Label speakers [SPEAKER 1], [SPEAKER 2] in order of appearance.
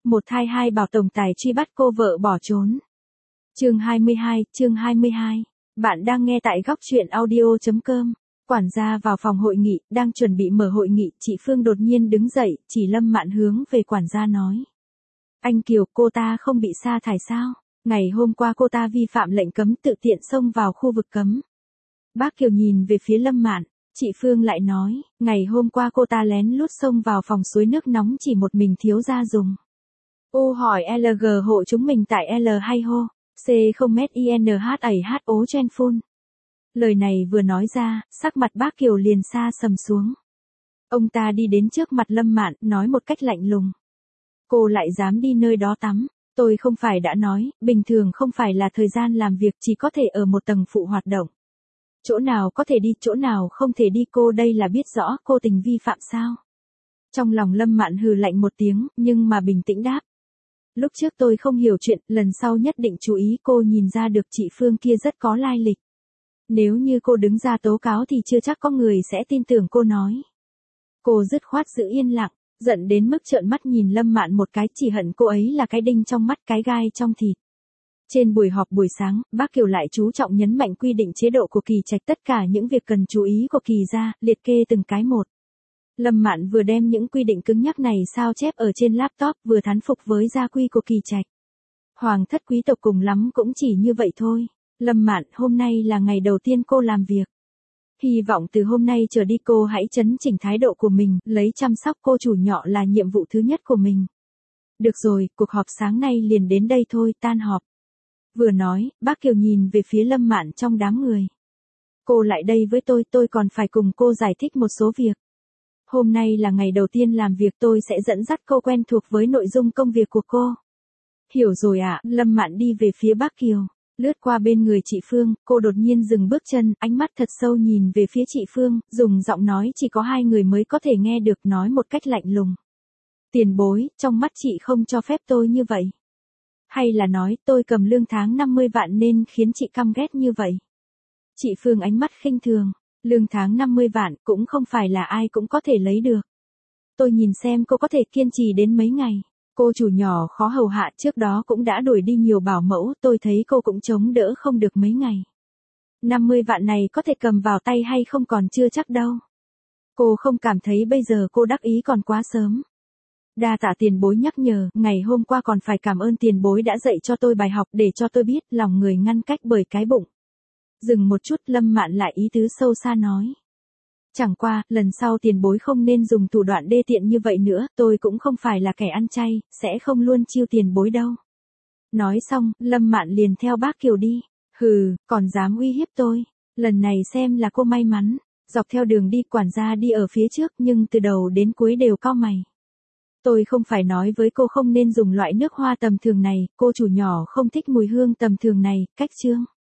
[SPEAKER 1] một thai hai bảo tổng tài truy bắt cô vợ bỏ trốn. Chương 22. Bạn đang nghe tại góc truyện audio.com. Quản gia vào phòng hội nghị, đang chuẩn bị mở hội nghị, chị Phương đột nhiên đứng dậy, chỉ Lâm Mạn hướng về quản gia nói. Anh Kiều, cô ta không bị sa thải sao? Ngày hôm qua cô ta vi phạm lệnh cấm tự tiện xông vào khu vực cấm. Bác Kiều nhìn về phía Lâm Mạn, chị Phương lại nói, ngày hôm qua cô ta lén lút xông vào phòng suối nước nóng chỉ một mình thiếu gia dùng. U hỏi LG hộ chúng mình tại L hay hô, C không mét INH ẩy hát ố chen phun. Lời này vừa nói ra, sắc mặt bác Kiều liền xa sầm xuống. Ông ta đi đến trước mặt Lâm Mạn, nói một cách lạnh lùng. Cô lại dám đi nơi đó tắm, tôi không phải đã nói, bình thường không phải là thời gian làm việc chỉ có thể ở một tầng phụ hoạt động. Chỗ nào có thể đi, chỗ nào không thể đi, cô đây là biết rõ cô tình vi phạm sao? Trong lòng Lâm Mạn hừ lạnh một tiếng, nhưng mà bình tĩnh đáp. Lúc trước tôi không hiểu chuyện, lần sau nhất định chú ý. Cô nhìn ra được chị Phương kia rất có lai lịch. Nếu như cô đứng ra tố cáo thì chưa chắc có người sẽ tin tưởng cô nói. Cô dứt khoát giữ yên lặng, giận đến mức trợn mắt nhìn Lâm Mạn một cái, chỉ hận cô ấy là cái đinh trong mắt, cái gai trong thịt. Trên buổi họp buổi sáng, bác Kiều lại chú trọng nhấn mạnh quy định chế độ của Kỳ Trạch, tất cả những việc cần chú ý của Kỳ gia, liệt kê từng cái một. Lâm Mạn vừa đem những quy định cứng nhắc này sao chép ở trên laptop, vừa thán phục với gia quy của Kỳ Trạch. Hoàng thất quý tộc cùng lắm cũng chỉ như vậy thôi. Lâm Mạn, hôm nay là ngày đầu tiên cô làm việc. Hy vọng từ hôm nay trở đi cô hãy chấn chỉnh thái độ của mình, lấy chăm sóc cô chủ nhỏ là nhiệm vụ thứ nhất của mình. Được rồi, cuộc họp sáng nay liền đến đây thôi, tan họp. Vừa nói, bác Kiều nhìn về phía Lâm Mạn trong đám người. Cô lại đây với tôi còn phải cùng cô giải thích một số việc. Hôm nay là ngày đầu tiên làm việc, tôi sẽ dẫn dắt cô quen thuộc với nội dung công việc của cô. Hiểu rồi ạ. Lâm Mạn đi về phía bác Kiều, lướt qua bên người chị Phương, cô đột nhiên dừng bước chân, ánh mắt thật sâu nhìn về phía chị Phương, dùng giọng nói chỉ có hai người mới có thể nghe được, nói một cách lạnh lùng. Tiền bối, trong mắt chị không cho phép tôi như vậy. Hay là nói tôi cầm lương tháng 50 vạn nên khiến chị căm ghét như vậy? Chị Phương ánh mắt khinh thường, lương tháng 50 vạn cũng không phải là ai cũng có thể lấy được. Tôi nhìn xem cô có thể kiên trì đến mấy ngày. Cô chủ nhỏ khó hầu hạ, trước đó cũng đã đuổi đi nhiều bảo mẫu, tôi thấy cô cũng chống đỡ không được mấy ngày. 50 vạn này có thể cầm vào tay hay không còn chưa chắc đâu. Cô không cảm thấy bây giờ cô đắc ý còn quá sớm. Đa tạ tiền bối nhắc nhở, ngày hôm qua còn phải cảm ơn tiền bối đã dạy cho tôi bài học để cho tôi biết lòng người ngăn cách bởi cái bụng. Dừng một chút, Lâm Mạn lại ý tứ sâu xa nói. Chẳng qua, lần sau tiền bối không nên dùng thủ đoạn đê tiện như vậy nữa, tôi cũng không phải là kẻ ăn chay, sẽ không luôn chiêu tiền bối đâu. Nói xong, Lâm Mạn liền theo bác Kiều đi. Hừ, còn dám uy hiếp tôi. Lần này xem là cô may mắn. Dọc theo đường đi, quản gia đi ở phía trước nhưng từ đầu đến cuối đều cau mày. Tôi không phải nói với cô không nên dùng loại nước hoa tầm thường này, cô chủ nhỏ không thích mùi hương tầm thường này, cách chương.